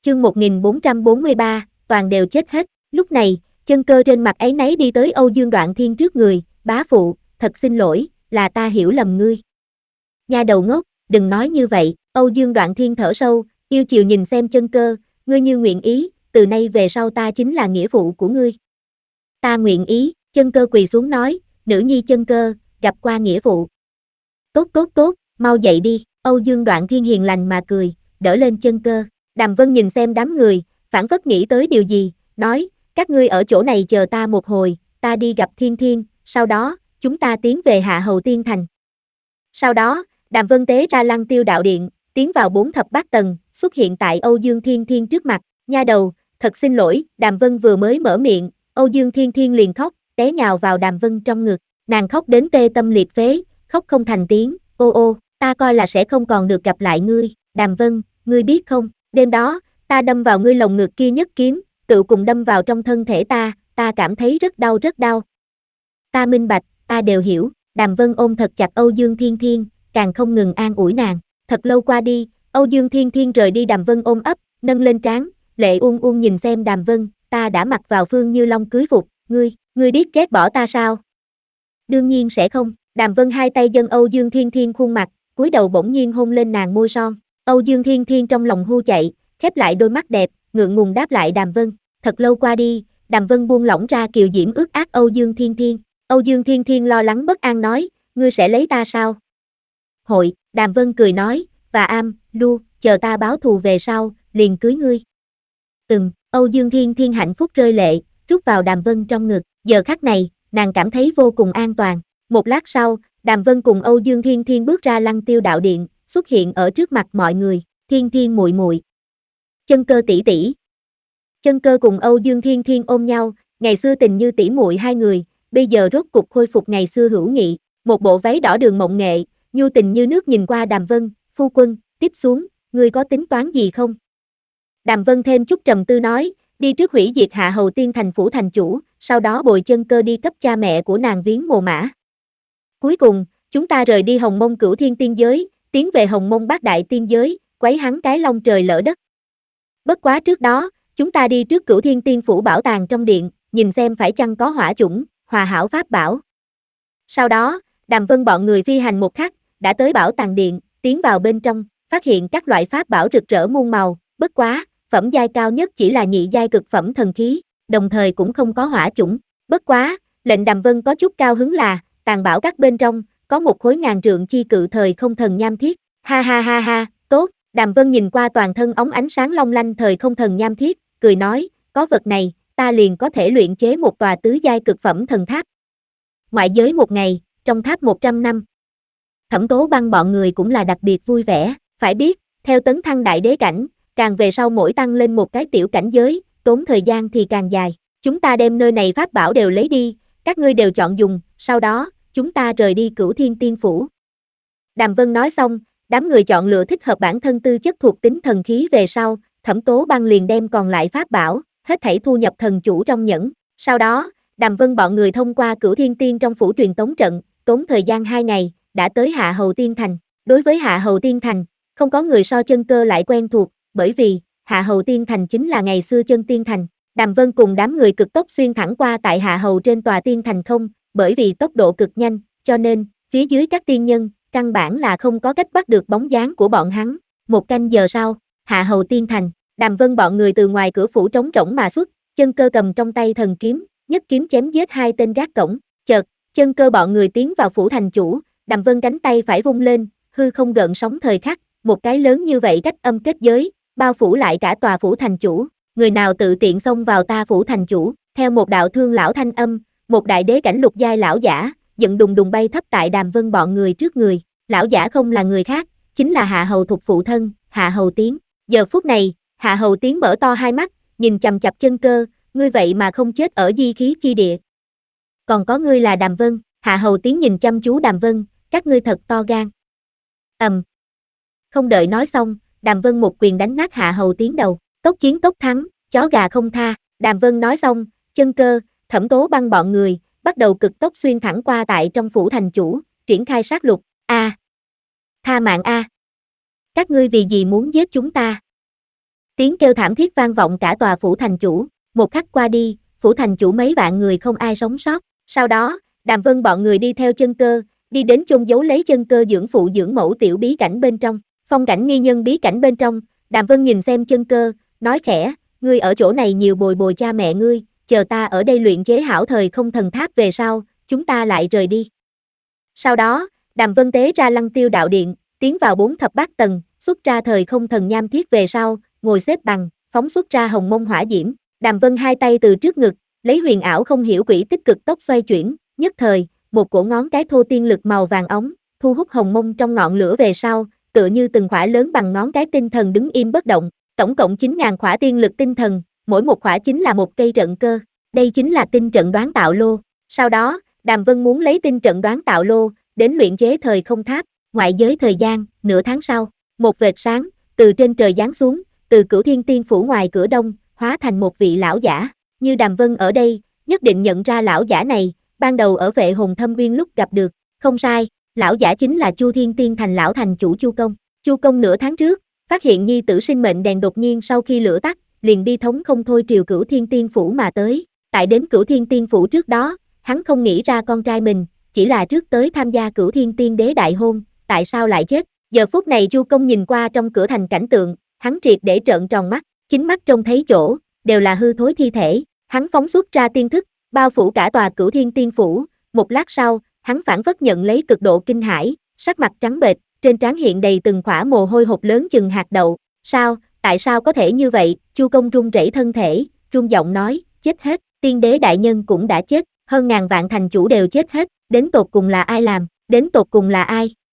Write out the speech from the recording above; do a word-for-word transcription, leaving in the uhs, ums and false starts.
Chương một nghìn bốn trăm bốn mươi ba, toàn đều chết hết. Lúc này, Chân Cơ trên mặt áy náy đi tới Âu Dương Đoạn Thiên trước người, bá phụ, thật xin lỗi, là ta hiểu lầm ngươi. Nha đầu ngốc, đừng nói như vậy, Âu Dương Đoạn Thiên thở sâu, yêu chiều nhìn xem Chân Cơ, ngươi như nguyện ý, từ nay về sau ta chính là nghĩa phụ của ngươi. Ta nguyện ý, Chân Cơ quỳ xuống nói, nữ nhi Chân Cơ, gặp qua nghĩa phụ. Tốt tốt tốt, mau dậy đi, Âu Dương Đoạn Thiên hiền lành mà cười, đỡ lên Chân Cơ. Đàm Vân nhìn xem đám người, phảng phất nghĩ tới điều gì, nói, các ngươi ở chỗ này chờ ta một hồi, ta đi gặp Thiên Thiên, sau đó, chúng ta tiến về Hạ Hầu Tiên Thành. Sau đó, Đàm Vân tế ra Lăng Tiêu Đạo Điện, tiến vào bốn thập bát tầng, xuất hiện tại Âu Dương Thiên Thiên trước mặt, nha đầu, thật xin lỗi, Đàm Vân vừa mới mở miệng, Âu Dương Thiên Thiên liền khóc, té nhào vào Đàm Vân trong ngực, nàng khóc đến tê tâm liệt phế, khóc không thành tiếng, ô ô, ta coi là sẽ không còn được gặp lại ngươi, Đàm Vân, ngươi biết không, đêm đó, ta đâm vào ngươi lồng ngực kia nhất kiếm, tự cùng đâm vào trong thân thể ta, ta cảm thấy rất đau rất đau. Ta minh bạch, ta đều hiểu, Đàm Vân ôm thật chặt Âu Dương Thiên Thiên, càng không ngừng an ủi nàng, thật lâu qua đi, Âu Dương Thiên Thiên rời đi Đàm Vân ôm ấp, nâng lên trán, lệ uôn uôn nhìn xem Đàm Vân, ta đã mặc vào Phương Như Long cưới phục, ngươi, ngươi biết ghét bỏ ta sao? Đương nhiên sẽ không, Đàm Vân hai tay dâng Âu Dương Thiên Thiên khuôn mặt, cúi đầu bỗng nhiên hôn lên nàng môi son, Âu Dương Thiên Thiên trong lòng hu chạy, khép lại đôi mắt đẹp, ngượng ngùng đáp lại Đàm Vân, thật lâu qua đi, Đàm Vân buông lỏng ra kiều diễm ướt át Âu Dương Thiên Thiên, Âu Dương Thiên Thiên lo lắng bất an nói, ngươi sẽ lấy ta sao? Hội, Đàm Vân cười nói, và am, lu, chờ ta báo thù về sau, liền cưới ngươi. Ừm, Âu Dương Thiên Thiên hạnh phúc rơi lệ, rút vào Đàm Vân trong ngực, giờ khắc này, nàng cảm thấy vô cùng an toàn. Một lát sau, Đàm Vân cùng Âu Dương Thiên Thiên bước ra Lăng Tiêu Đạo Điện, xuất hiện ở trước mặt mọi người, Thiên Thiên muội muội. Chân Cơ tỷ tỷ. Chân Cơ cùng Âu Dương Thiên Thiên ôm nhau, ngày xưa tình như tỷ muội hai người, bây giờ rốt cục khôi phục ngày xưa hữu nghị, một bộ váy đỏ đường mộng nghệ, nhu tình như nước nhìn qua Đàm Vân, phu quân, tiếp xuống, ngươi có tính toán gì không? Đàm Vân thêm chút trầm tư nói, đi trước hủy diệt Hạ Hầu Tiên thành phủ thành chủ, sau đó bồi Chân Cơ đi cấp cha mẹ của nàng viếng mồ mả. Cuối cùng, chúng ta rời đi Hồng Mông Cửu Thiên tiên giới, tiến về Hồng Mông Bát Đại tiên giới, quấy hắn cái long trời lỡ đất. Bất quá trước đó, chúng ta đi trước Cửu Thiên tiên phủ bảo tàng trong điện, nhìn xem phải chăng có hỏa chủng, hòa hảo pháp bảo. Sau đó, Đàm Vân bọn người phi hành một khắc, đã tới bảo tàng điện, tiến vào bên trong, phát hiện các loại pháp bảo rực rỡ muôn màu, bất quá, phẩm giai cao nhất chỉ là nhị giai cực phẩm thần khí, đồng thời cũng không có hỏa chủng. Bất quá, lệnh Đàm Vân có chút cao hứng là, tàng bảo các bên trong, có một khối ngàn trượng chi cự thời không thần nham thiết, ha ha ha ha, tốt, Đàm Vân nhìn qua toàn thân óng ánh sáng long lanh thời không thần nham thiết, cười nói, có vật này, ta liền có thể luyện chế một tòa tứ giai cực phẩm thần tháp. Ngoại giới một ngày, trong tháp một trăm năm. Thẩm Tố Băng bọn người cũng là đặc biệt vui vẻ, phải biết, theo tấn thăng đại đế cảnh, càng về sau mỗi tăng lên một cái tiểu cảnh giới, tốn thời gian thì càng dài. Chúng ta đem nơi này pháp bảo đều lấy đi, các ngươi đều chọn dùng, sau đó, chúng ta rời đi Cửu Thiên tiên phủ. Đàm Vân nói xong, đám người chọn lựa thích hợp bản thân tư chất thuộc tính thần khí về sau, Thẩm Tố Băng liền đem còn lại pháp bảo, hết thảy thu nhập thần chủ trong nhẫn. Sau đó, Đàm Vân bọn người thông qua Cửu Thiên tiên trong phủ truyền tống trận, tốn thời gian hai ngày, đã tới Hạ Hầu Tiên thành. Đối với Hạ Hầu Tiên thành, không có người so Chân Cơ lại quen thuộc, bởi vì, Hạ Hầu Tiên thành chính là ngày xưa Chân Tiên thành. Đàm Vân cùng đám người cực tốc xuyên thẳng qua tại Hạ Hầu trên tòa tiên thành không, bởi vì tốc độ cực nhanh, cho nên, phía dưới các tiên nhân, căn bản là không có cách bắt được bóng dáng của bọn hắn. Một canh giờ sau, Hạ Hầu Tiên thành, Đàm Vân bọn người từ ngoài cửa phủ trống rỗng mà xuất, Chân Cơ cầm trong tay thần kiếm, nhất kiếm chém giết hai tên gác cổng, chợt, Chân Cơ bọn người tiến vào phủ thành chủ, Đàm Vân cánh tay phải vung lên, hư không gợn sóng thời khắc, một cái lớn như vậy cách âm kết giới, bao phủ lại cả tòa phủ thành chủ, người nào tự tiện xông vào ta phủ thành chủ, theo một đạo thương lão thanh âm, một đại đế cảnh lục giai lão giả, giận đùng đùng bay thấp tại Đàm Vân bọn người trước người, lão giả không là người khác, chính là Hạ Hầu Thục phụ thân, Hạ Hầu Tiến. Giờ phút này, Hạ Hầu Tiến mở to hai mắt, nhìn chằm chằm Chân Cơ, ngươi vậy mà không chết ở di khí chi địa. Còn có ngươi là Đàm Vân, Hạ Hầu Tiến nhìn chăm chú Đàm Vân, các ngươi thật to gan. Ầm. Um. Không đợi nói xong, Đàm Vân một quyền đánh nát Hạ Hầu Tiến đầu, tốc chiến tốc thắng, chó gà không tha. Đàm Vân nói xong, Chân Cơ, Thẩm Tố Băng bọn người, bắt đầu cực tốc xuyên thẳng qua tại trong phủ thành chủ, triển khai sát lục. A. Tha mạng A. Các ngươi vì gì muốn giết chúng ta? Tiếng kêu thảm thiết vang vọng cả tòa phủ thành chủ, một khắc qua đi, phủ thành chủ mấy vạn người không ai sống sót. Sau đó, Đàm Vân bọn người đi theo Chân Cơ, đi đến chôn giấu lấy Chân Cơ dưỡng phụ dưỡng mẫu tiểu bí cảnh bên trong. Phong cảnh nghi nhân bí cảnh bên trong, Đàm Vân nhìn xem Chân Cơ, nói khẽ, ngươi ở chỗ này nhiều bồi bồi cha mẹ ngươi, chờ ta ở đây luyện chế hảo thời không thần tháp về sau, chúng ta lại rời đi. Sau đó, Đàm Vân tế ra Lăng Tiêu đạo điện, tiến vào bốn thập bát tầng, xuất ra thời không thần nham thiết về sau, ngồi xếp bằng, phóng xuất ra hồng mông hỏa diễm. Đàm Vân hai tay từ trước ngực, lấy huyền ảo không hiểu quỷ tích cực tốc xoay chuyển, nhất thời, một cổ ngón cái thô tiên lực màu vàng óng, thu hút hồng mông trong ngọn lửa về sau, tựa như từng khỏa lớn bằng ngón cái tinh thần đứng im bất động, tổng cộng chín nghìn khỏa tiên lực tinh thần, mỗi một khỏa chính là một cây trận cơ, đây chính là tinh trận đoán tạo lô. Sau đó, Đàm Vân muốn lấy tinh trận đoán tạo lô, đến luyện chế thời không tháp, ngoại giới thời gian, nửa tháng sau, một vệt sáng, từ trên trời giáng xuống, từ Cửu Thiên Tiên phủ ngoài cửa đông, hóa thành một vị lão giả, như Đàm Vân ở đây, nhất định nhận ra lão giả này, ban đầu ở Vệ Hồn Thâm Uyên lúc gặp được, không sai, lão giả chính là Chu Thiên Tiên thành lão thành chủ Chu Công. Chu Công nửa tháng trước, phát hiện nhi tử sinh mệnh đèn đột nhiên sau khi lửa tắt, liền đi thống không thôi triều Cửu Thiên Tiên phủ mà tới, tại đến Cửu Thiên Tiên phủ trước đó, hắn không nghĩ ra con trai mình, chỉ là trước tới tham gia Cửu Thiên Tiên đế đại hôn, tại sao lại chết? Giờ phút này Chu Công nhìn qua trong cửa thành cảnh tượng, hắn triệt để trợn tròn mắt, chính mắt trông thấy chỗ, đều là hư thối thi thể, hắn phóng xuất ra tiên thức, bao phủ cả tòa Cửu Thiên Tiên phủ, một lát sau, hắn phản phất nhận lấy cực độ kinh hãi, sắc mặt trắng bệch, trên trán hiện đầy từng khỏa mồ hôi hột lớn chừng hạt đậu, sao, tại sao có thể như vậy? Chu Công run rẩy thân thể, run giọng nói, chết hết, tiên đế đại nhân cũng đã chết, hơn ngàn vạn thành chủ đều chết hết, đến tột cùng là ai làm, đến tột cùng là ai?